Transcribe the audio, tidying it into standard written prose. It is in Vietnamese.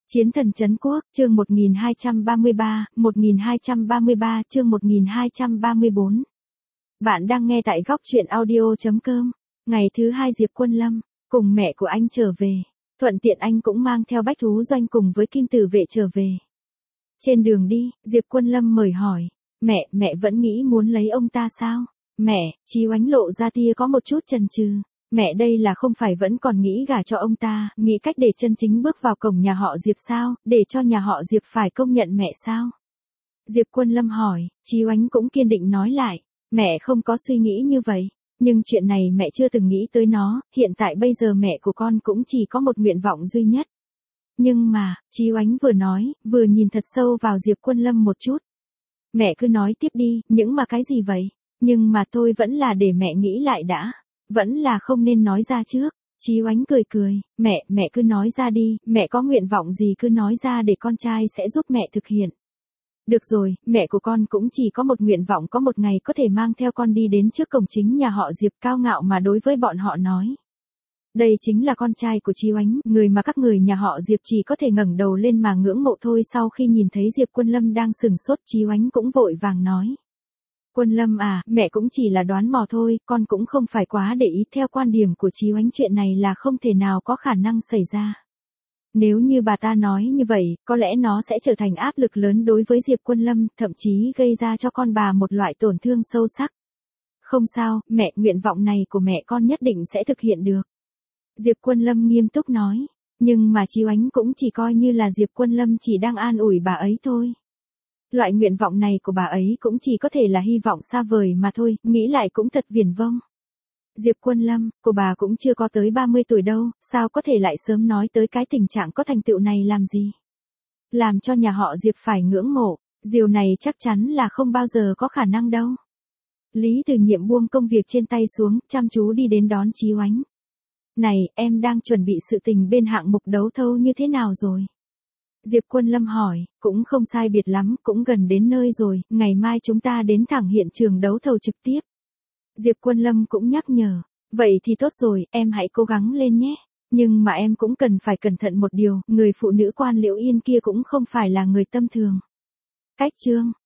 Chiến thần trấn quốc, chương 1233, chương 1234. Bạn đang nghe tại góc truyện audio.com. Ngày thứ 2 Diệp Quân Lâm, cùng mẹ của anh trở về. Thuận tiện anh cũng mang theo Bách Thú Doanh cùng với Kim Tử Vệ trở về. Trên đường đi, Diệp Quân Lâm mời hỏi. Mẹ vẫn nghĩ muốn lấy ông ta sao? Mẹ, Chí Oánh lộ ra tia có một chút chần chừ. Mẹ đây là không phải vẫn còn nghĩ gả cho ông ta, nghĩ cách để chân chính bước vào cổng nhà họ Diệp sao, để cho nhà họ Diệp phải công nhận mẹ sao? Diệp Quân Lâm hỏi, Chí Oánh cũng kiên định nói lại, mẹ không có suy nghĩ như vậy, nhưng chuyện này mẹ chưa từng nghĩ tới nó, hiện tại bây giờ mẹ của con cũng chỉ có một nguyện vọng duy nhất. Nhưng mà, Chí Oánh vừa nói, vừa nhìn thật sâu vào Diệp Quân Lâm một chút. Mẹ cứ nói tiếp đi, những mà cái gì vậy? Nhưng mà tôi vẫn là để mẹ nghĩ lại đã. Vẫn là không nên nói ra trước. Chí Oánh cười, mẹ cứ nói ra đi, mẹ có nguyện vọng gì cứ nói ra để con trai sẽ giúp mẹ thực hiện. Được rồi, mẹ của con cũng chỉ có một nguyện vọng có một ngày có thể mang theo con đi đến trước cổng chính nhà họ Diệp, cao ngạo mà đối với bọn họ nói. Đây chính là con trai của Chí Oánh, người mà các người nhà họ Diệp chỉ có thể ngẩng đầu lên mà ngưỡng mộ thôi. Sau khi nhìn thấy Diệp Quân Lâm đang sừng sốt, Chí Oánh cũng vội vàng nói. Quân Lâm à, mẹ cũng chỉ là đoán mò thôi, con cũng không phải quá để ý. Theo quan điểm của Chí Oánh, chuyện này là không thể nào có khả năng xảy ra. Nếu như bà ta nói như vậy, có lẽ nó sẽ trở thành áp lực lớn đối với Diệp Quân Lâm, thậm chí gây ra cho con bà một loại tổn thương sâu sắc. Không sao, mẹ, nguyện vọng này của mẹ con nhất định sẽ thực hiện được. Diệp Quân Lâm nghiêm túc nói, nhưng mà Chí Oánh cũng chỉ coi như là Diệp Quân Lâm chỉ đang an ủi bà ấy thôi. Loại nguyện vọng này của bà ấy cũng chỉ có thể là hy vọng xa vời mà thôi, nghĩ lại cũng thật viển vông. Diệp Quân Lâm, cô bà cũng chưa có tới 30 tuổi đâu, sao có thể lại sớm nói tới cái tình trạng có thành tựu này làm gì? Làm cho nhà họ Diệp phải ngưỡng mộ, điều này chắc chắn là không bao giờ có khả năng đâu. Lý Từ Nhiệm buông công việc trên tay xuống, chăm chú đi đến đón Chí Oánh. Này, em đang chuẩn bị sự tình bên hạng mục đấu thầu như thế nào rồi? Diệp Quân Lâm hỏi, cũng không sai biệt lắm, cũng gần đến nơi rồi, ngày mai chúng ta đến thẳng hiện trường đấu thầu trực tiếp. Diệp Quân Lâm cũng nhắc nhở, vậy thì tốt rồi, em hãy cố gắng lên nhé. Nhưng mà em cũng cần phải cẩn thận một điều, người phụ nữ Quan Liễu Yên kia cũng không phải là người tâm thường. Cách chương,